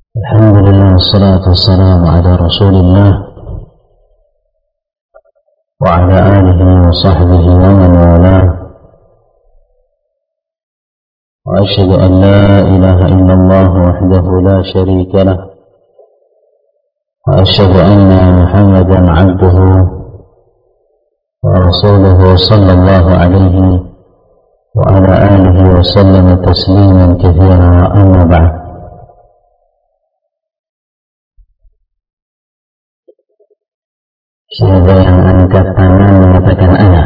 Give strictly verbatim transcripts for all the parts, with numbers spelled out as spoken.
الحمد لله والصلاة والسلام على رسول الله وعلى آله وصحبه ومن والاه وأشهد أن لا إله إلا الله وحده لا شريك له وأشهد أن محمدا عبده ورسوله صلى الله عليه وعلى آله وسلم تسليما كثيرا أما بعد. Siapa yang angkat tangan mengatakan ana?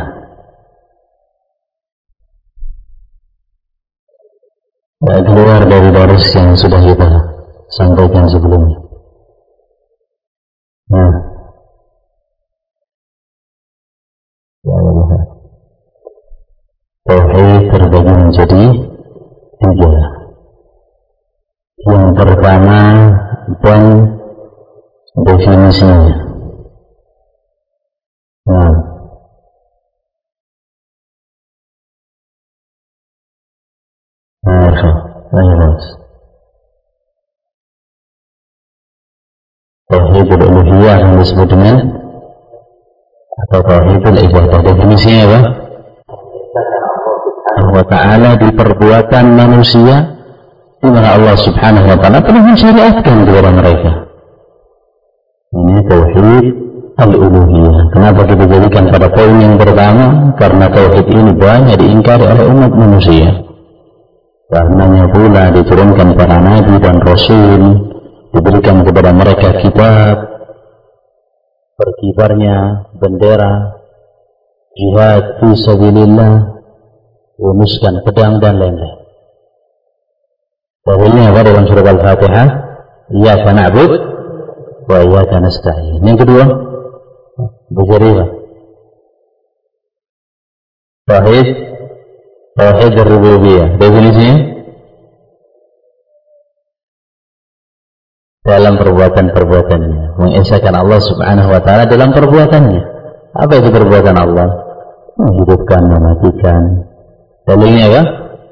Ya, keluar dari garis yang sudah kita sampaikan sebelumnya. Nah, ya Allah. Tauhid terbagi menjadi tiga. Yang pertama dan definisinya. Nah, nah, Tauhidul uluhiyah yang disebut dengan atau tauhidul ibadah. Definisinya apa? Allah Ta'ala di perbuatan manusia di mana Allah Subhanahu wa Ta'ala telah mensyariatkan kepada mereka. Ini tauhid al-uluhiyah. Kenapa kita jadikan pada poin yang pertama? Karena tauhid ini banyak diingkari oleh umat manusia. Karenanya pula diturunkan para nabi dan rasul, diberikan kepada mereka kitab, berkibarnya bendera jihad fi sabilillah, unuskan pedang dan lain-lain. Dalilnya apa dalam surah Al-Fatihah? Iyyaka na'bud wa iyyaka nasta'in. Yang kedua, berjariah tauhid tauhid ar-rububiyah. Definisinya dalam perbuatan-perbuatannya, mengesahkan Allah Subhanahu wa Ta'ala dalam perbuatannya. Apa itu perbuatan Allah? Menghidupkan, mematikan. Dalilnya apa?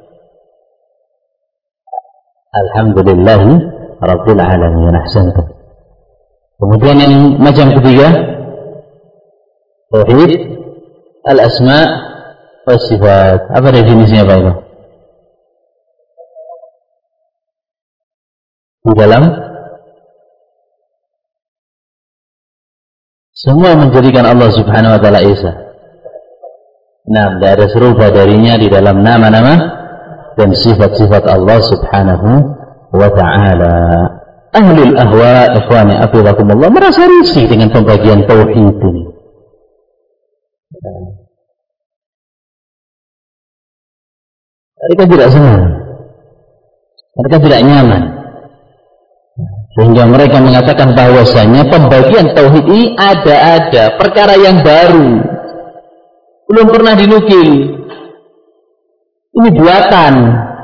Alhamdulillahi Rabbil Alamin. Ahsantum. Kemudian yang macam ketiga, tauhid al-asma wa sifat. Apa definisinya Pak itu? Di dalam semua menjadikan Allah Subhanahu wa Ta'ala Esa. Nah, tidak ada serupa darinya di dalam nama-nama dan sifat-sifat Allah Subhanahu wa Ta'ala. Ahlul ahwa, ikhwani afidakumullah, merasa risih dengan pembagian tauhid ini. Mereka tidak senang, mereka tidak nyaman, sehingga mereka mengatakan bahwasanya pembagian tauhid ini ada-ada, perkara yang baru, belum pernah dinukil, ini buatan.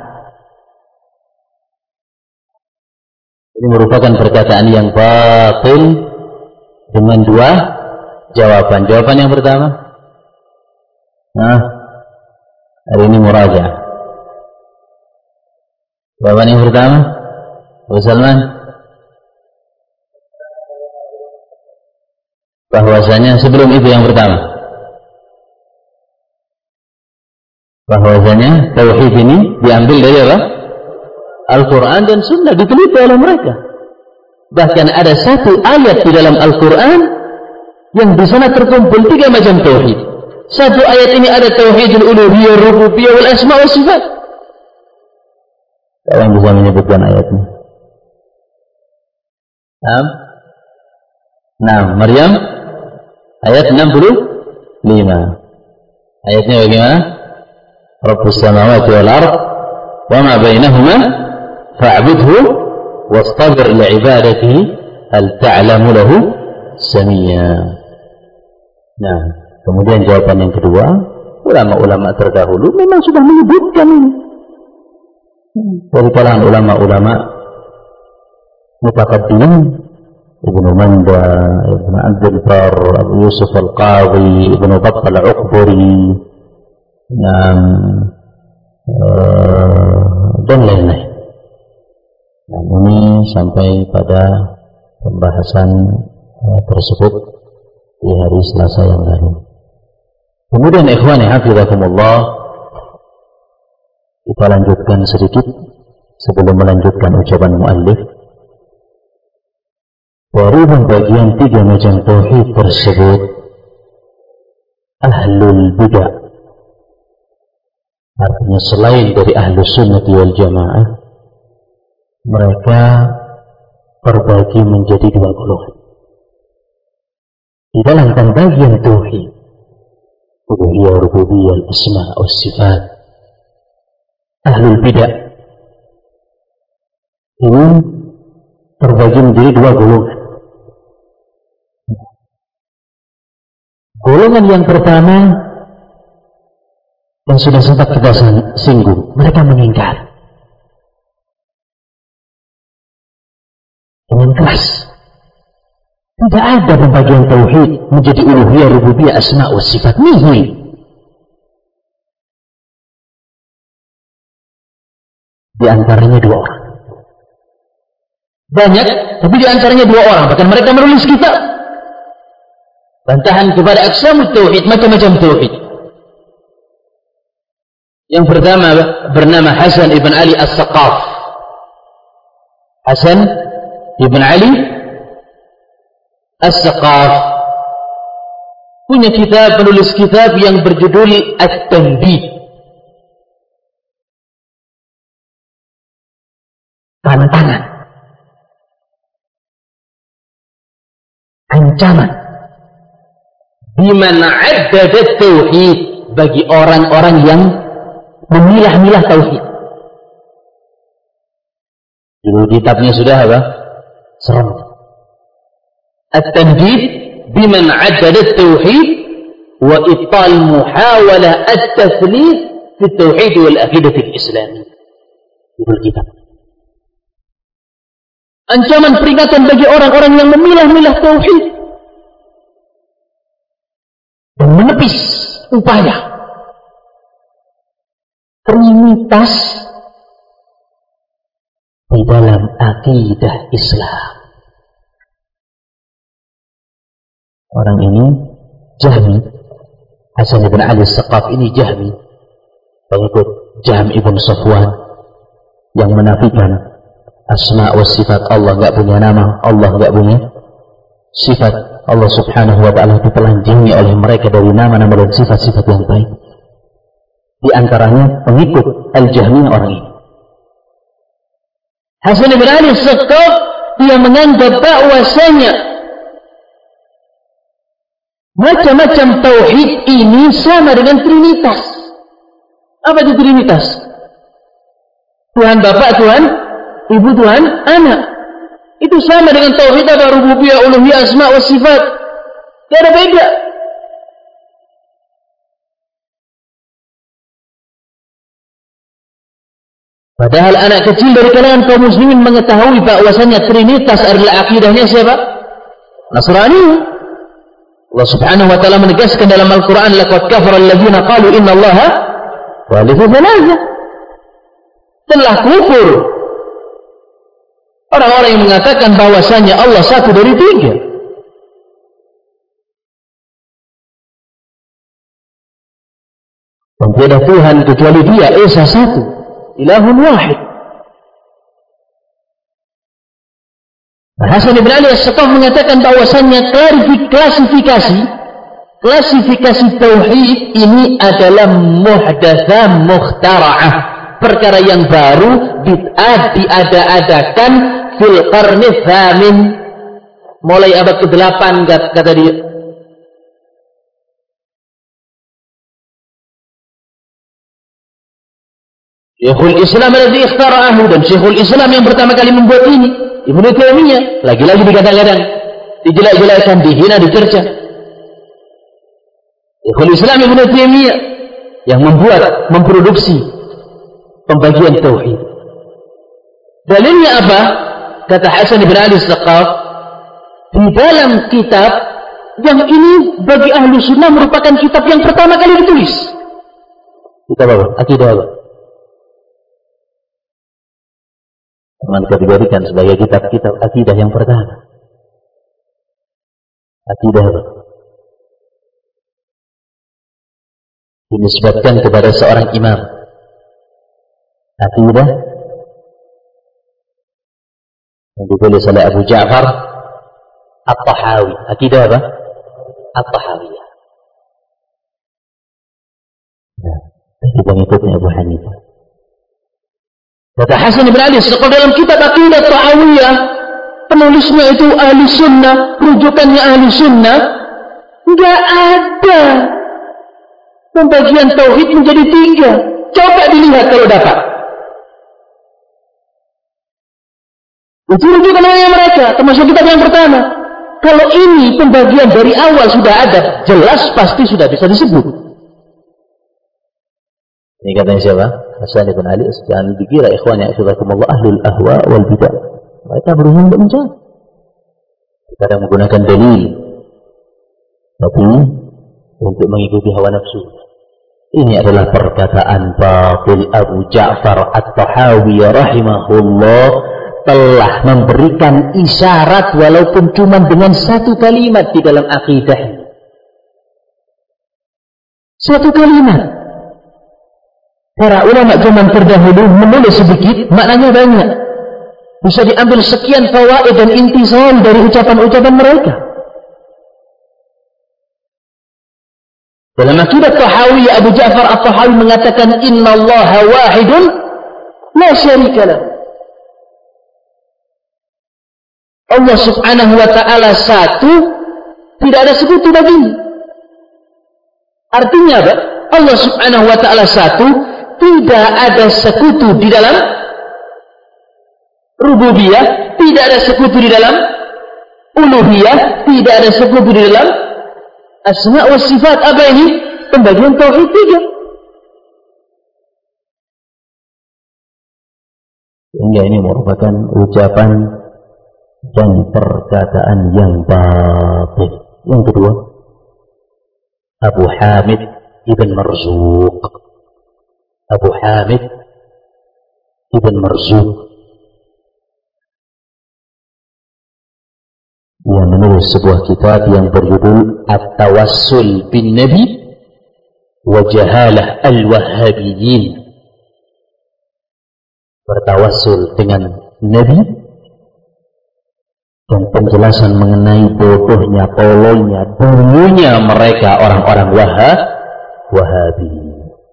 Ini merupakan perkataan yang batil dengan dua jawaban. Jawaban yang pertama, nah, hari ini murajaah. Jawaban yang pertama, Abu Salman, bahwasanya sebelum itu yang pertama, bahwasanya tauhid ini diambil dari apa? Al-Quran dan Sunnah, diteliti oleh mereka. Bahkan ada satu ayat di dalam Al-Quran yang di sana terkumpul tiga macam tauhid. Satu ayat ini ada tauhidul uluhiyah, rububiyah, wal asma wa sifat. Siapa yang bisa menyebutkan ayatnya? Nah, nah, Maryam ayat enam puluh lima. Ayatnya bagaimana? Rabbus samawati wal ardh wa ma bainahuma fa'budhu wastabir li'ibadatihi hal ta'lamu lahu samia. Nah, kemudian jawaban yang kedua, ulama-ulama terdahulu memang sudah menyebutkan ini. Dari kalangan ulama-ulama mutaqaddimin, Ibnu Manda, Ibnu Abdul Bar, Abu Yusuf Al-Qadhi, Ibnu Battal Al-Uqburi, dan lain-lain. Nah, ini sampai pada pembahasan uh, tersebut di hari Selasa yang lalu. Kemudian ikhwani hafizakumullah, kita lanjutkan sedikit sebelum melanjutkan ucapan muallif. Dari bagian tiga macam tauhid tersebut, ahlul bid'ah, artinya selain dari ahlus sunnah wal jamaah, mereka terbagi menjadi dua golongan. Di dalam pembagian tauhid, uluhiyah, rububiyah, asma wa sifat, ahlul bid'ah ini terbagi menjadi dua golongan. Golongan yang pertama yang sudah sempat kita singgung, mereka mengingkar dengan keras. Tidak ada pembagian tauhid menjadi uluhiyah, rububiyah, asma wa sifat. Nihil. Di antaranya dua orang. Banyak, tapi di antaranya dua orang. Bahkan mereka menulis kitab bantahan kepada aqsamut tauhid, macam-macam tauhid. Yang pertama bernama Hasan ibn Ali As-Saqaf. Hasan ibn Ali As-Saqaf punya kitab, penulis kitab yang berjudul At-Tanbih, tantangan, ancaman, biman addada tauhid, bagi orang-orang yang memilah-milah tauhid. Judul kitabnya sudah apa? Serem. At-Tanbih biman addada tauhid wa ibtal muhawalah at-tathlith fi tauhid wal aqidah al-islamiyah. Judul kitab. Ancaman peringatan bagi orang-orang yang memilah-milah tauhid dan menepis upaya trinitas di dalam akidah Islam. Orang ini Jahmi, Hasan ibn Ali As-Saqaf ini Jahmi, pengikut Jahm ibn Safwan yang menafikan asma wa sifat. Allah enggak punya nama, Allah enggak punya sifat. Allah subhanahu wa ta'ala ditelanjangi oleh mereka dari nama-nama dan sifat-sifat yang baik. Di antaranya pengikut Al-Jahmi orang ini. Hasan ibn Ali As-Saqaf, dia menganggap bahwasanya macam-macam tauhid ini sama dengan Trinitas. Apa itu Trinitas? Tuhan Bapa, Tuhan Ibu, Tuhan Anak. Itu sama dengan tauhid apa? Rububiyah, uluhiyah, asma wa sifat. Tidak ada beda. Padahal anak kecil dari kalangan kaum muslimin mengetahui bahwasanya Trinitas adalah akidahnya siapa? Nasrani. Allah subhanahu wa ta'ala menegaskan dalam Al-Quran, laqad kafara alladziina qalu inna allaha thalithu thalatha. Telah kufur orang-orang yang mengatakan bahwasanya Allah satu dari tiga. Dan tiada Tuhan kecuali Dia, Esa satu, ilahun wahid. Hasan ibn Ali As-Saqaf mengatakan bahwasanya klasifikasi klasifikasi tauhid ini adalah muhdatsah mukhtara'ah, perkara yang baru, bid'ah, diada-adakan fil qarni tsamin, mulai abad kedelapan kata dia. Syekhul Islam alladzi ikhtara'ahu, dan Syekhul Islam yang pertama kali membuat ini Ibnu Taimiyah, lagi-lagi dikatakan, dijelak-jelakan, dihina, dicerca. Syekhul Islam Ibnu Taimiyah yang membuat, memproduksi pembagian tauhid. Dalilnya apa? Kata Hasan bin Ali As-Saqaf, di dalam kitab yang ini bagi ahlu sunnah merupakan kitab yang pertama kali ditulis. Kitab apa? Akidah apa? mengkategorikan sebagai kitab-kitab akidah yang pertama. Akidah dinisbatkan kepada seorang imam. Akidah yang ditulis oleh Abu Ja'far At-Tahawi. Akidah apa? At-Tahawiyah. Nah, itu pengikutnya Abu Hanifah. Kata Hasan bin Ali, sekolah dalam kitab Aqidah Tahawiyah, penulisnya itu ahli sunnah, rujukannya ahli sunnah, nggak ada pembagian tauhid menjadi tiga. Coba dilihat kalau dapat. Itu rujukan mereka, termasuk kitab yang pertama. Kalau ini pembagian dari awal sudah ada, jelas pasti sudah bisa disebut. Ini katanya siapa? Hasan bin Ali. Jangan dikira ikhwan ya asyhadakumullah ahlul ahwa wal bidah. Mereka berusaha untuk mencari. Kadang menggunakan dalil, tapi untuk mengikuti hawa nafsu. Ini adalah perkataan batil. Abu Ja'far At-Tahawi rahimahullah telah memberikan isyarat walaupun cuma dengan satu kalimat di dalam akidah. Satu kalimat. Para ulama zaman terdahulu menulis sedikit, maknanya banyak. Bisa diambil sekian fawaid dan intisal dari ucapan-ucapan mereka. Dalam akidah Tahawiyah, Abu Ja'far At-Tahawi mengatakan innallaha wahidun la syarika lahu. Allah subhanahu wa ta'ala satu, tidak ada sekutu baginya. Artinya apa? Allah subhanahu wa ta'ala satu, tidak ada sekutu di dalam rububiyah, tidak ada sekutu di dalam uluhiyah, tidak ada sekutu di dalam asma wa sifat. Apa ini? Pembagian tauhid tiga. Sehingga ini merupakan ucapan dan perkataan yang batil. Yang kedua, Abu Hamid Ibn Marzuq. Abu Hamid Ibn Marzuq, dia menulis sebuah kitab yang berjudul At-Tawassul bin Nabi wa Jahalah Al-Wahhabiyyin. Bertawassul dengan Nabi dan penjelasan mengenai bodohnya, tololnya, dulunya mereka orang-orang Wahhab, Wahabi.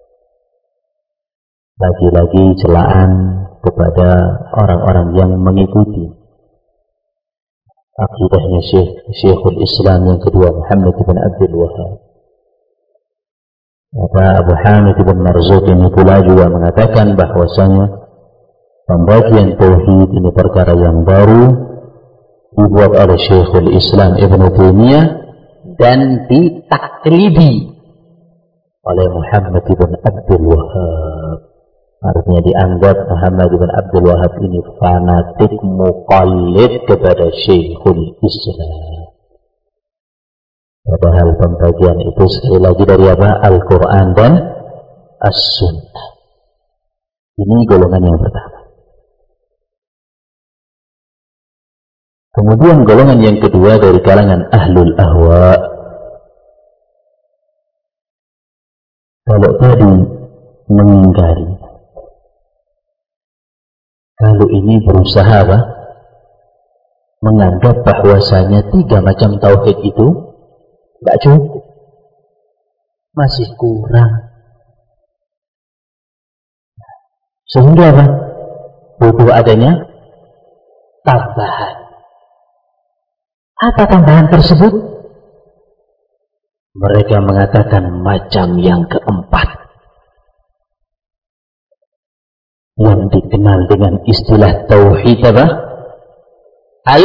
Lagi-lagi celaan kepada orang-orang yang mengikuti akidahnya Syekh Syekhul Islam yang kedua, Muhammad bin Abdul Wahhab. Maka Abu Hamid bin Marzuq ini pula juga mengatakan bahwasanya pembagian tauhid ini perkara yang baru dibuat oleh Syekhul Islam Ibn Taimiyah dan ditaklidi oleh Muhammad bin Abdul Wahhab. Artinya dianggap Muhammad bin Abdul Wahhab ini fanatik muqallid kepada Syekhul Islam. Padahal pembagian itu sekali lagi dari apa? Al-Quran dan As-Sunnah. Ini golongan yang pertama. Kemudian golongan yang kedua dari kalangan Ahlul Ahwa. Kalau tadi mengingkari, kalau ini berusaha apa? Menganggap bahwasanya tiga macam tauhid itu tidak cukup, masih kurang. Sehingga apa? Butuh adanya tambahan. Apa tambahan tersebut? Mereka mengatakan macam yang keempat, yang dikenal dengan istilah tauhid apa? Al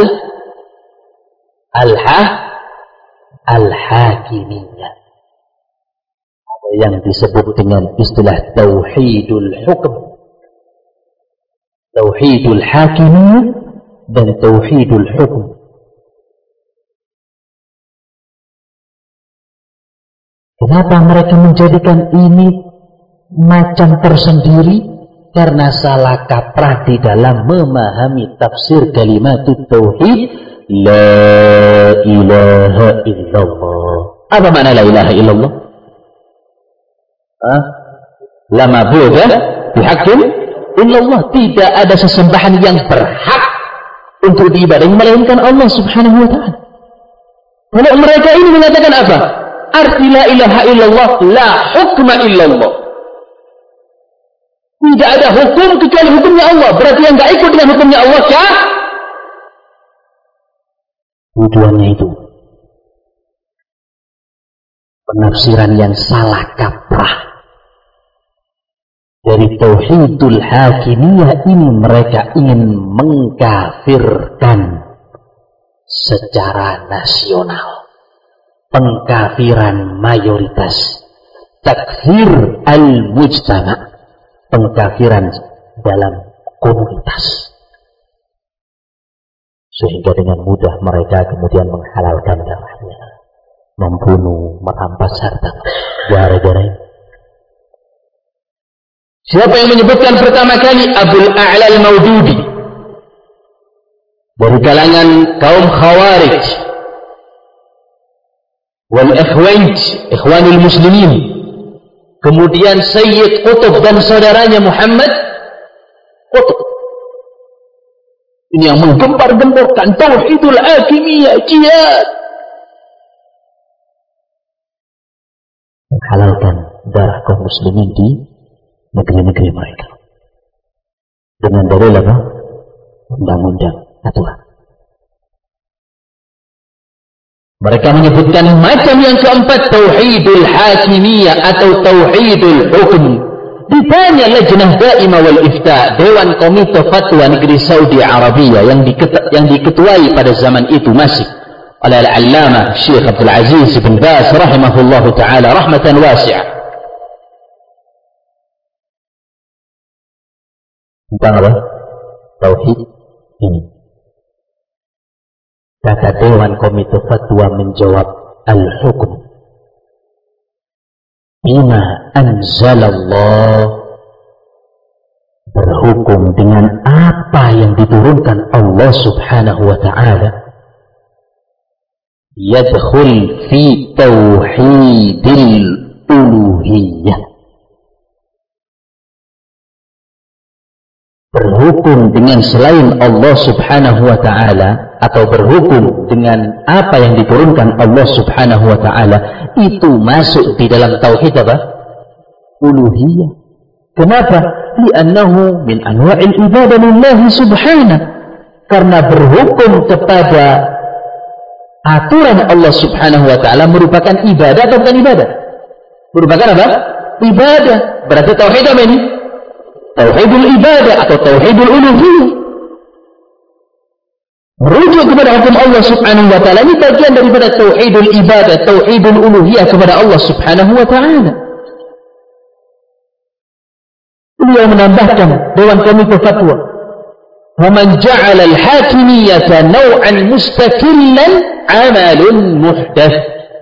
Al-Ha Al-Hakimiyah. Yang disebut dengan istilah tauhidul hukm, tauhidul hakimiyah dan tauhidul hukm. Kenapa mereka menjadikan ini macam tersendiri? karena salah kaprah di dalam memahami tafsir kalimat tauhid la ilaha illallah. Apa makna la ilaha illallah? Ah, la ma'budu bihaqqin illallah. Tidak ada sesembahan yang berhak untuk diibadahi melainkan Allah Subhanahu wa taala. Kalau mereka ini mengatakan apa? Arti la ilaha illallah, la hukma illallah. Tidak ada hukum kecuali hukumnya Allah. Berarti yang tidak ikut dengan hukumnya Allah kah? Tujuannya itu penafsiran yang salah kaprah dari tauhidul hakimiyah ini. Mereka ingin mengkafirkan secara nasional, pengkafiran mayoritas, takfir al-mujtama', pengkafiran dalam komunitas, sehingga dengan mudah mereka kemudian menghalalkan darahnya, membunuh, merampas harta gara-gara ini. Siapa yang menyebutkan pertama kali? Abul A'la al-Maududi dari kalangan kaum Khawarij wal Ikhwanj, Ikhwanul Muslimin. Kemudian Sayyid Qutb dan saudaranya Muhammad Qutb. Ini yang menggempar-gemborkan tauhidul hakimiyah, jihad, menghalalkan darah kaum muslimin di negeri-negeri mereka dengan dalil apa? Undang-undang, aturan. Mereka menyebutkan macam yang keempat, tauhidul hakimiyah atau tauhidul hukum. Ditanya Lajnah Daimah wal Ifta, Dewan Komite Fatwa Negeri Saudi Arabia yang, diketu yang diketuai pada zaman itu masih oleh Al-Allamah Syekh Abdul Aziz bin Baz rahimahullahu taala rahmatan wasi'ah. Tentang apa? Tauhid ini. Kata Dewan Komite Fatwa menjawab, al-hukum bima anzalallah, berhukum dengan apa yang diturunkan Allah Subhanahu wa ta'ala, yadkhul fi tauhidil uluhiyah, berhukum dengan selain Allah Subhanahu wa ta'ala, atau berhukum dengan apa yang diturunkan Allah Subhanahu wa ta'ala, itu masuk di dalam tauhid apa? Uluhiyah. Kenapa? Li'annahu min anwa'il ibadah lillahi subhanahu. Karena berhukum kepada aturan Allah Subhanahu wa ta'ala merupakan ibadah atau bukan ibadah? Merupakan apa? Ibadah. Berarti tauhid apa ini? Tauhidul ibadah atau tauhidul uluhiyah. Merujuk kepada hukum Allah Subhanahu wa ta'ala ini bagian daripada tauhidul ibadah, tauhidul uluhiyah kepada Allah Subhanahu wa ta'ala. Beliau menambahkan Dewan Komite Fatwa, "Wa man ja'ala al-hakimiyyata naw'an mustaqillan 'amalun muhdath."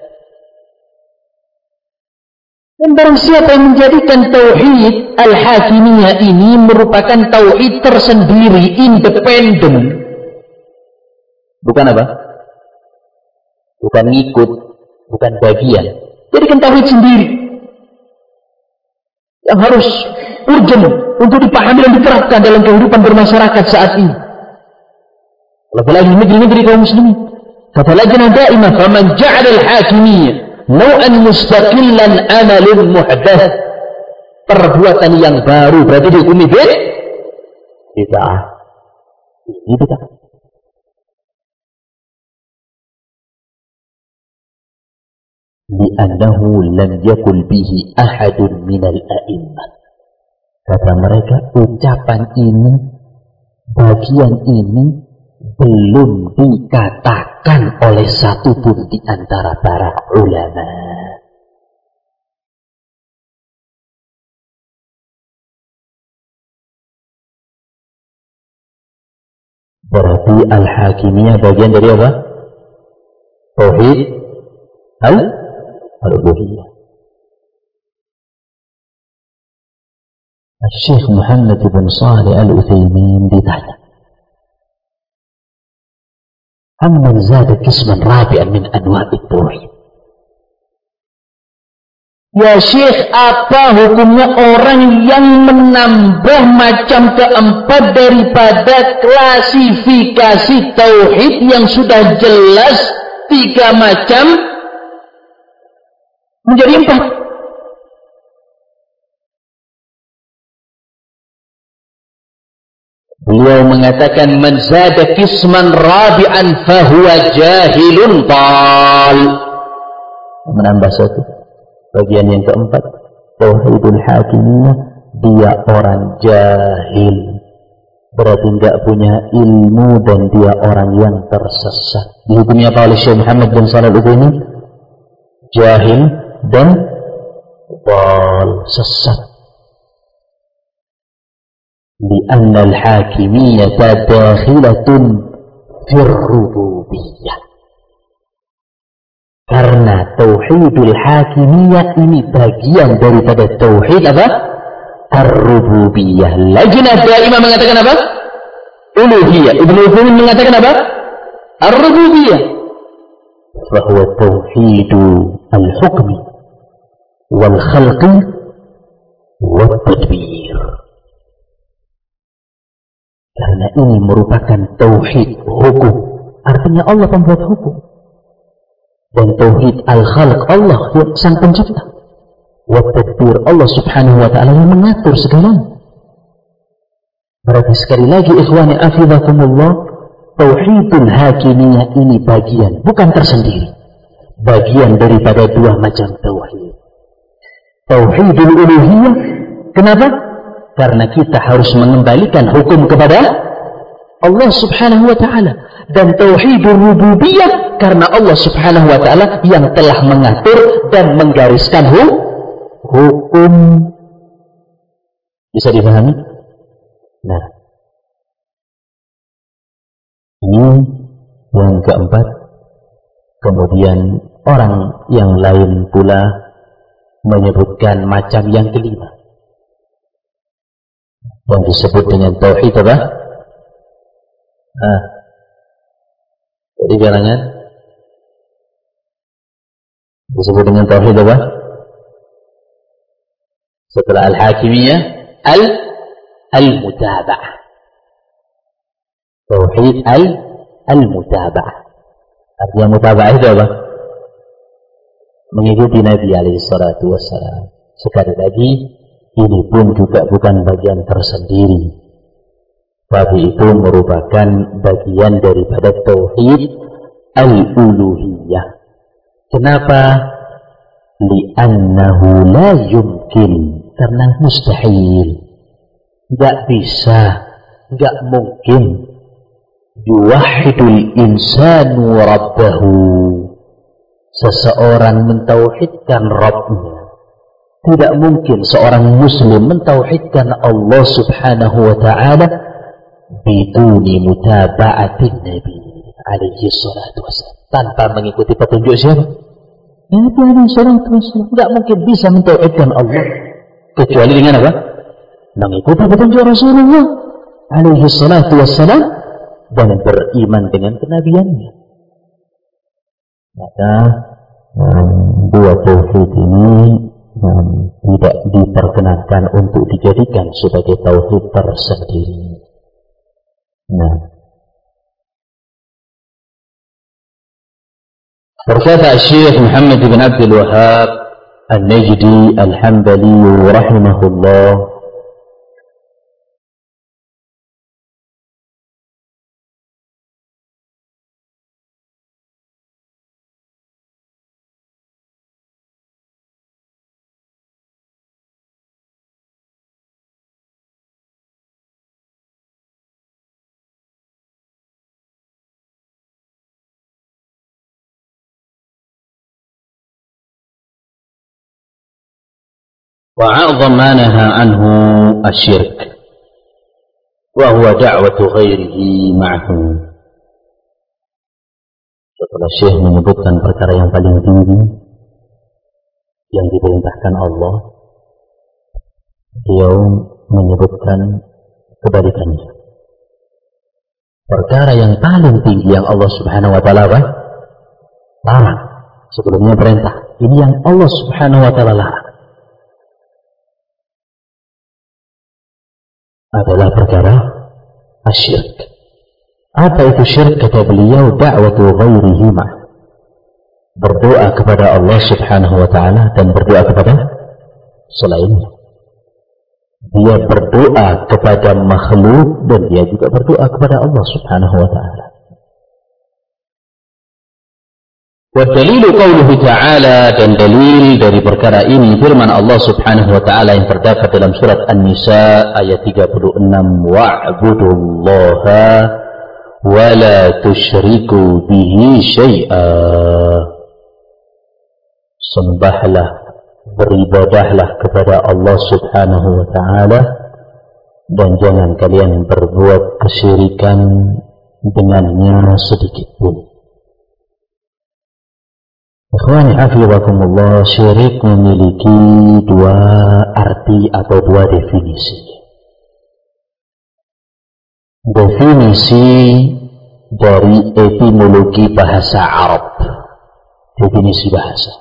Dan barang siapa yang menjadikan tauhid al-hakimiyah ini merupakan tauhid tersendiri, independen, bukan apa? Bukan ngikut, bukan bagian. Jadikan tauhid sendiri yang harus urgent untuk dipahami dan diterapkan dalam kehidupan bermasyarakat saat ini. Apalagi negeri-negeri kaum muslimin. Kata Lajnah Daimah, "Faman ja'ala al-hakimiyyah naw'an mustaqillan amalun muhdath." Perbuatan yang baru berarti dihukumi bid'ah. Ini bid'ah. Li'annahu lam yakul bihi ahadun minal a'immah. Kata mereka, ucapan ini, bagian ini belum dikatakan oleh satu pun di antara para ulama. Berarti al-hakimiyah bagian dari apa? Tauhid al- al-uluhiyah. Syekh Muhammad bin Shalih Al-Utsaimin ditanya, "Amman zada qisman rabi'an min anwa'it tauhid?" Ya Syekh, apa hukumnya orang yang menambah macam keempat daripada klasifikasi tauhid yang sudah jelas tiga macam menjadi empat? Beliau mengatakan, "Man zada qisman rabi'an fahuwa jahilun tal." Menambah satu, bagian yang keempat, tauhidul hakimiyah, dia orang jahil, berarti enggak punya ilmu dan dia orang yang tersesat. Dihukumi apa oleh Syekh Muhammad bin Shalih Al-Utsaimin? Jahil dan dal, sesat. Lianna al-hakimiyyah dakhilatun fir rububiyyah. Karena tauhidul hakimiyah ini bagian daripada tauhid apa? Ar-rububiyah. Lajnah daimah mengatakan apa? Uluhiyah. Ibnu Utsaimin mengatakan apa? Ar-rububiyah. Fahuwa tauhidu al-hukmi wal khalqi wal tadbir. Karena ini merupakan tauhid hukum. Artinya Allah pembuat hukum. Dan tauhid al-khalq, Allah sang pencipta. Wa tadbir, Allah subhanahu wa ta'ala yang mengatur segalanya. Berarti sekali lagi ikhwani afidakumullah, tauhidul hakimiyah ini bagian, bukan tersendiri, bagian daripada dua macam tauhid. Tauhidul uluhiyah, kenapa? Karena kita harus mengembalikan hukum kepada Allah subhanahu wa ta'ala. Dan tauhidul rububiyah, karena Allah subhanahu wa ta'ala yang telah mengatur dan menggariskan hukum. Bisa dipahami? Nah, ini yang keempat. Kemudian orang yang lain pula menyebutkan macam yang kelima, yang disebut dengan tauhid apa? Ah, jadi bilangan disebut dengan tauhid apa? Setelah al-hakimiyah, al al-mutaba'ah. Tauhid al al-mutaba'ah. Artinya mutaba'ah itu apa? Mengikuti Nabi alaihi salatu wassalam. Sekali lagi, ini pun juga bukan bagian tersendiri, tapi itu merupakan bagian daripada tauhid al-uluhiyah. Kenapa? Li'annahu la yumkin, karena mustahil, enggak bisa, enggak mungkin yuwahhidul insanu rabbahu, seseorang mentauhidkan Rabbnya. Tidak mungkin seorang muslim mentauhidkan Allah subhanahu wa ta'ala biduni mutaba'atin Nabi alaihi salatu wassalam, tanpa mengikuti petunjuk siapa? Nabi alaihi salatu wassalam. Tidak mungkin bisa mentauhidkan Allah kecuali dengan apa? Mengikuti petunjuk Rasulullah alaihi salatu wassalam dan beriman dengan kenabiannya. Maka dua tauhid ini Um, tidak diperkenankan untuk dijadikan sebagai tauhid tersendiri. Nah, berkata Syekh Muhammad bin Abdul Wahhab An-Najdi Al-Hambali rahimahullah, وأعظم ما نهى عنه الشرك وهو دعوة غيره معه. Setelah Syekh menyebutkan perkara yang paling tinggi yang diperintahkan Allah, beliau menyebutkan kebalikannya. Perkara yang paling tinggi yang Allah Subhanahu wa taala larang, sebelumnya perintah. Ini yang Allah Subhanahu wa taala larang adalah perkara asyirk. Apa itu syirik? Kata beliau, da'watu ghairihi ma', berdoa kepada Allah Subhanahu wa taala dan berdoa kepada selainnya. Dia berdoa kepada makhluk dan dia juga berdoa kepada Allah Subhanahu wa taala. Wa dalilu qauluhu ta'ala, dan dalil dari perkara ini firman Allah Subhanahu wa taala yang terdapat dalam surat An-Nisa ayat tiga puluh enam, wa'budullaha wa la tusyriku bihi syai'a. Sembahlah, beribadahlah kepada Allah Subhanahu wa ta'ala dan jangan kalian berbuat kesyirikan dengannya sedikit pun. Ikhwani hafizakumullah, syirik memiliki dua arti atau dua definisi. Definisi dari etimologi bahasa Arab, definisi bahasa.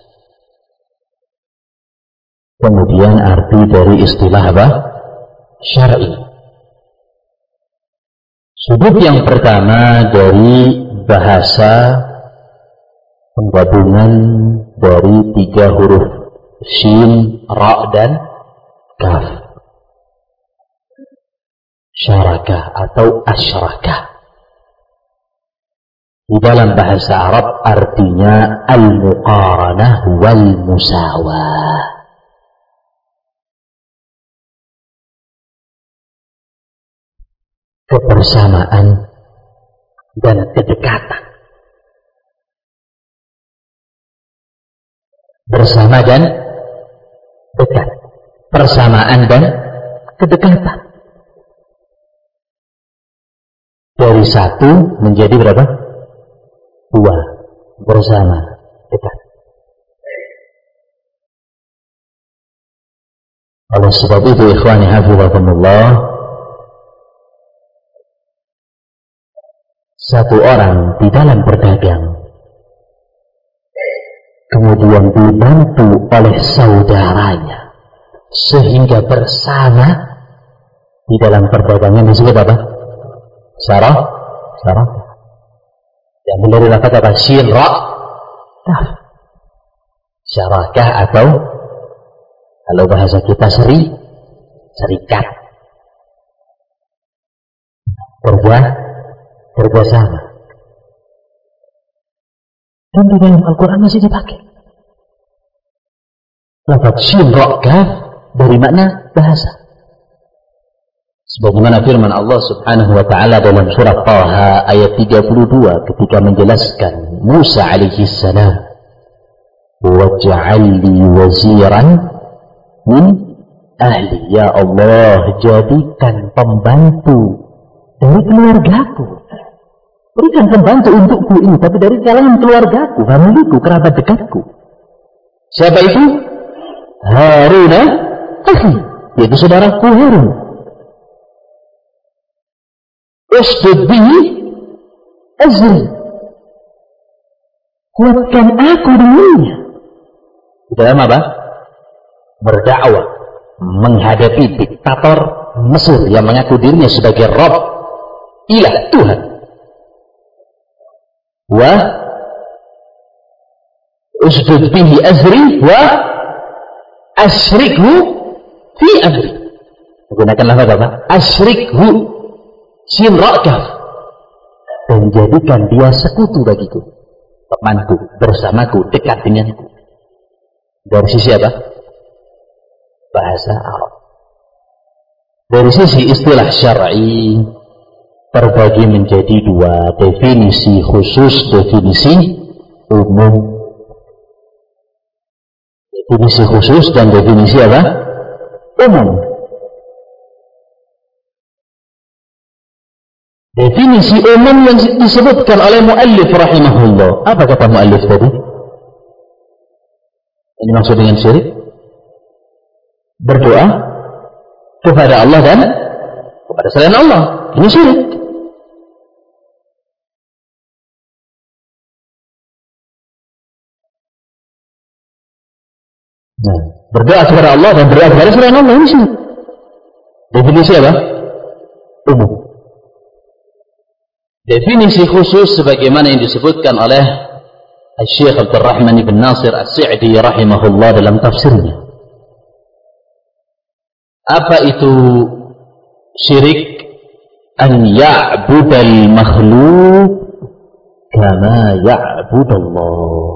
Kemudian arti dari istilah apa? Syar'i. Sudut yang pertama dari bahasa, penggabungan dari tiga huruf shin, ra, dan kaf. Syarakah atau asyrakah. Di dalam bahasa Arab artinya al-muqaranah wal musawah. Kebersamaan dan kedekatan. Bersama dan dekat. Persamaan dan kedekatan. Dari satu menjadi berapa? Dua. Bersama, dekat. Oleh sebab itu, ikhwani hafizakumullah, satu orang di dalam berdagang kemudian dibantu oleh saudaranya sehingga bersama di dalam perdagangan disebut apa? Syarah, syarah. Yang dari lafaz apa? Shin, ra, kaf. Syarakah atau kalau bahasa kita seri, serikat. Kerja, kerjasama. Dan di dalam Al-Quran masih dipakai. Lafaz shin, ra, kaf dari makna bahasa. Sebagaimana firman Allah Subhanahu wa taala dalam surat Taha ayat tiga puluh dua ketika menjelaskan Musa alaihi salam, waj'al li waziran min ahli, ya Allah jadikan pembantu dari keluargaku. Berikan pembantu untukku ini, tapi dari kalangan keluargaku, familiku, kerabat dekatku. Siapa itu? Harun, akhi, yaitu saudaraku Harun. Usdud bihi azri, kuatkan aku dengannya. Dalam apa? Berdakwah menghadapi diktator Mesir yang mengaku dirinya sebagai Rabb, ilah, Tuhan. Wa usdud bihi azri wa asyrikhu fi amri. Menggunakan lafaz apa? Asyrikhu shin, ra, kaf, dan jadikan dia sekutu bagiku, temanku, bersamaku, dekat denganku. Dari sisi apa? Bahasa Arab. Dari sisi istilah syar'i terbagi menjadi dua, definisi khusus, definisi umum. Definisi khusus dan definisi apa? Umum. Definisi umum yang disebutkan oleh muallif rahimahullah. Apa kata muallif tadi? Ini maksud dengan syirik? Berdoa kepada Allah dan kepada selain Allah. Ini syirik. Nah, berdoa kepada Allah dan berdoa kepada selain Allah ini syirik. Definisi apa? Umum. Definisi khusus sebagaimana yang disebutkan oleh Syekh Abdul Rahman bin Nasir As-Sa'di rahimahullah dalam tafsirnya. Apa itu syirik? An ya'budal makhluk kama ya'budallah.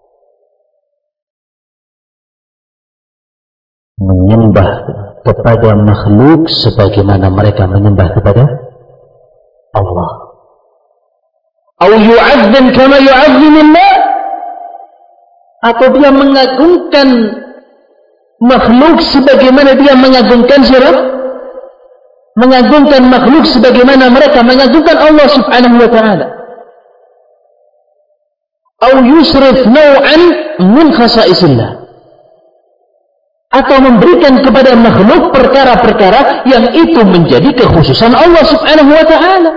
Menyembah kepada makhluk sebagaimana mereka menyembah kepada Allah. Au yu'azzim kama yu'azzimullah, atau dia mengagungkan makhluk sebagaimana dia mengagungkan siapa? Mengagungkan makhluk sebagaimana mereka mengagungkan Allah Subhanahu wa taala. Au yusrif naw'an min khasa'isillah, atau memberikan kepada makhluk perkara-perkara yang itu menjadi kekhususan Allah Subhanahu wa taala.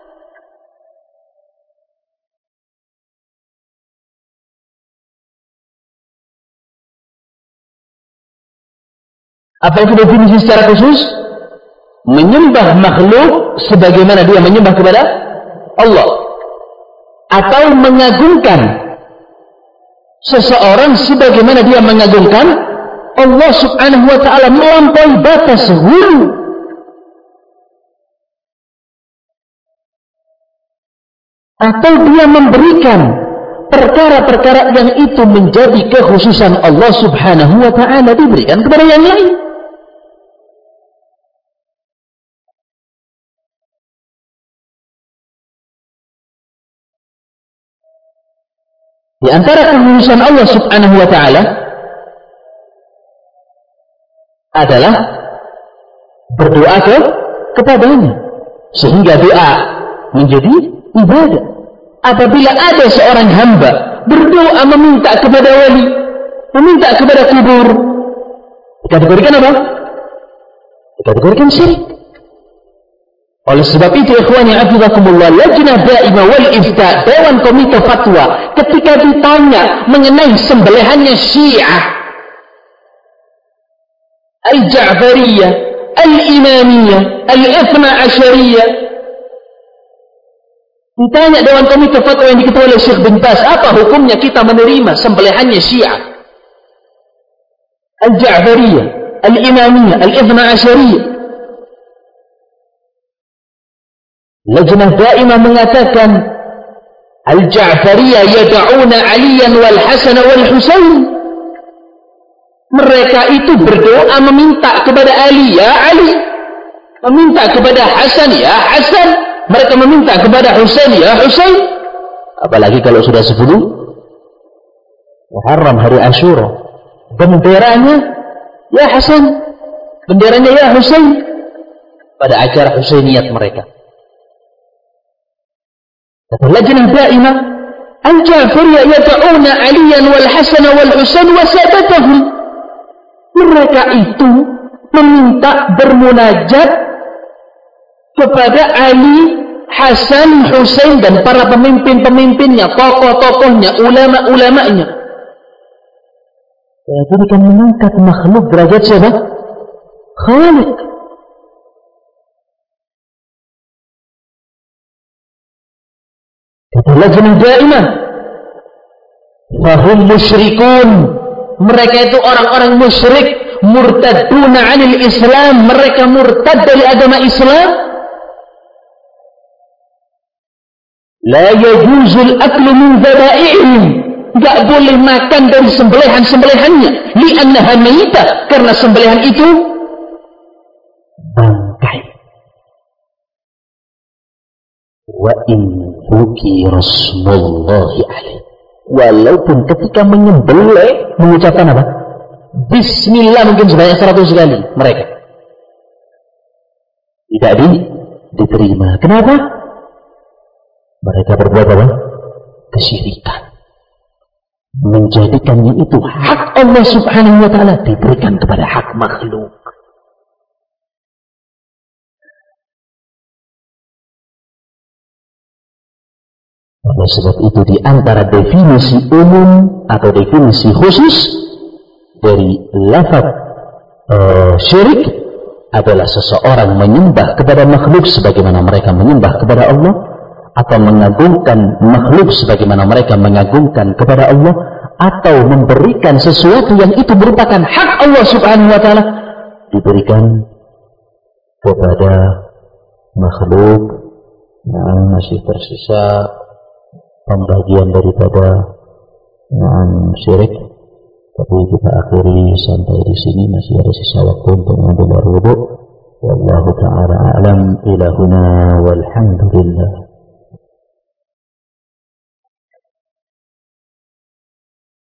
Apa itu definisi secara khusus? Menyembah makhluk sebagaimana dia menyembah kepada Allah, atau mengagungkan seseorang sebagaimana dia mengagungkan Allah Subhanahu wa taala, melampaui batas hulu. Atau dia memberikan perkara-perkara yang itu menjadi kekhususan Allah Subhanahu wa taala diberikan kepada yang lain. Di antara kekhususan Allah Subhanahu wa taala adalah berdoa ke kepadanya, sehingga doa menjadi ibadah. Apabila ada seorang hamba berdoa meminta kepada wali, meminta kepada kubur, dikategorikan apa? Dikategorikan syirik. Oleh sebab itu, ikhwani hafizakumullah, Lajnah Daimah wal Ifta, Dewan Komite Fatwa, ketika ditanya mengenai sembelihannya Syiah, Al-Ja'fariyah, Al-Imamiyah, Al-Ithna Asyariyah, ditanya Dewan Komite Fatwa yang diketuai oleh Syekh bin Baz, apa hukumnya kita menerima sembelihannya Syiah, Al-Ja'fariyah, Al-Imamiyah, Al-Ithna Asyariyah? Lajnah Daimah mengatakan Al-Ja'fariyah yad'una Aliyan wal Hasan wal Husain. Mereka itu berdoa meminta kepada Ali, ya Ali. Meminta kepada Hasan, ya Hasan. Mereka meminta kepada Husain, ya Husain. Apalagi kalau sudah sepuluh Muharram, hari Asyura, benderanya ya Hasan, benderanya ya Husain, pada acara Husainiyat mereka. Lajnah Daimah, Al-Ja'fariyah yad'una Aliyan wal Hasan wal Husain wa sadatahum. Mereka itu meminta bermunajat kepada Ali, Hasan, Husain dan para pemimpin-pemimpinnya, tokoh-tokohnya, ulama-ulamanya. Jadi kan mengangkat makhluk derajat siapa? Khaliq. Kata Lajnah Daimah, fahum musyrikun, mereka itu orang-orang musyrik, murtaduna 'anil Islam, mereka murtad dari agama Islam. La yajuzul aklu min dzaba'ihim, enggak boleh makan dari sembelihan-sembelihannya, li'annaha maitah, karena sembelihan itu bangkai. Wa in buki rasmullahi alaih, walaupun ketika menyembelih mengucapkan apa? Bismillah mungkin sebanyak seratus kali, mereka tidak di, diterima. Kenapa? Mereka berbuat apa? Kesyirikan, menjadikannya itu hak Allah Subhanahu wa ta'ala diberikan kepada hak makhluk. Oleh sebab itu di antara definisi umum atau definisi khusus dari lafaz uh, syirik adalah seseorang menyembah kepada makhluk sebagaimana mereka menyembah kepada Allah, atau mengagungkan makhluk sebagaimana mereka mengagungkan kepada Allah, atau memberikan sesuatu yang itu merupakan hak Allah Subhanahu wa taala diberikan kepada makhluk. Nah, masih tersisa pembagian daripada nah, syirik, tapi kita akhiri sampai di sini. Masih ada sisa waktu untuk mengambil wudu. Wallahu ta'ala a'lam. Ilahuna walhamdulillah.